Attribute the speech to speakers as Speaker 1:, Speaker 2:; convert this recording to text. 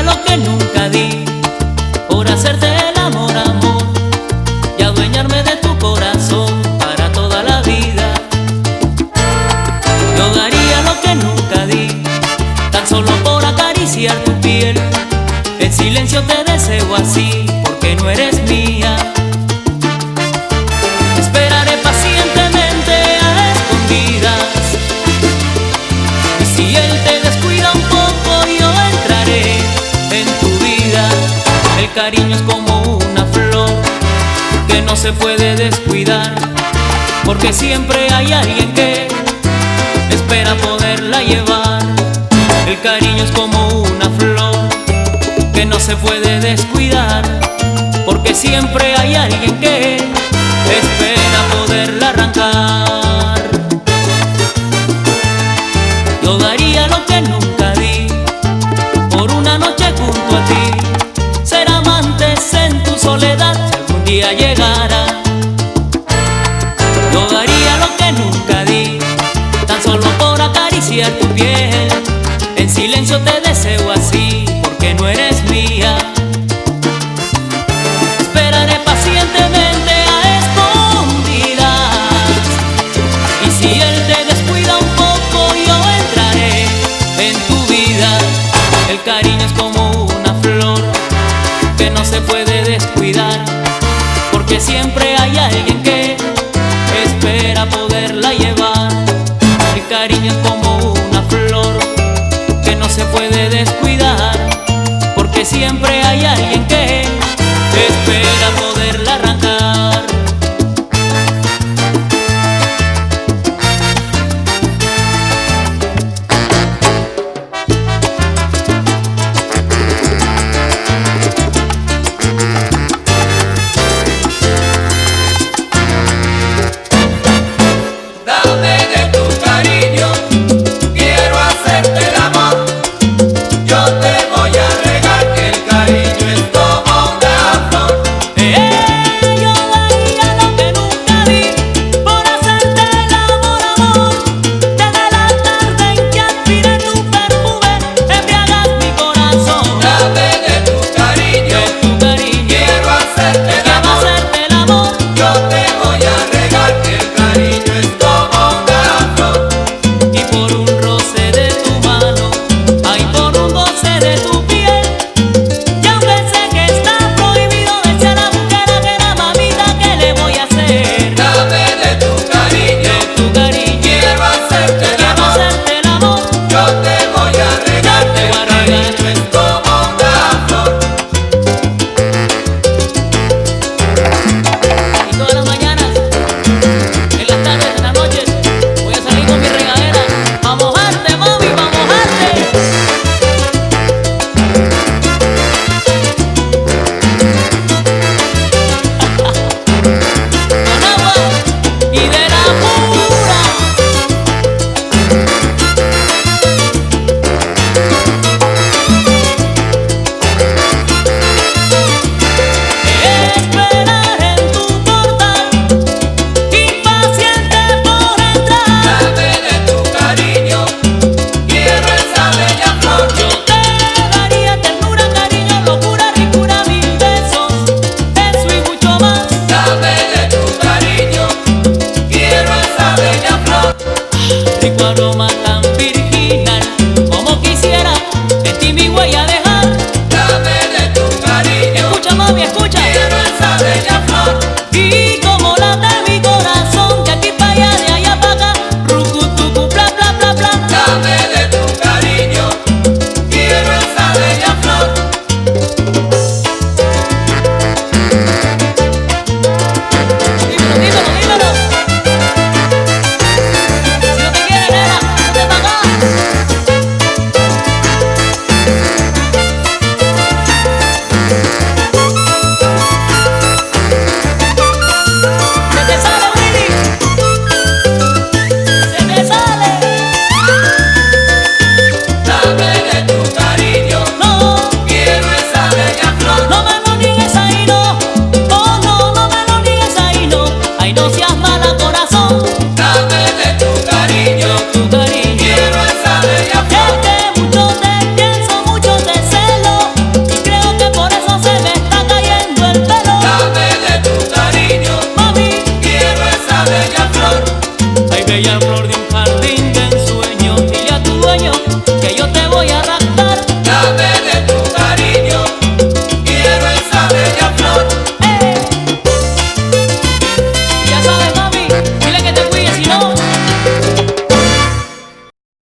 Speaker 1: lo que nunca di por hacerte el amor, amor, y adueñarme de tu corazón para toda la vida. Yo daría lo que nunca di, tan solo por acariciar tu piel. En silencio te deseo así, porque no eres mía. Esperaré pacientemente a escondidas, y si él te descuida un poco, yo entraré en tu vida. El cariño es como una flor que no se puede descuidar, porque siempre hay alguien que espera poderla llevar. El cariño es como una flor que no se puede descuidar, porque siempre hay alguien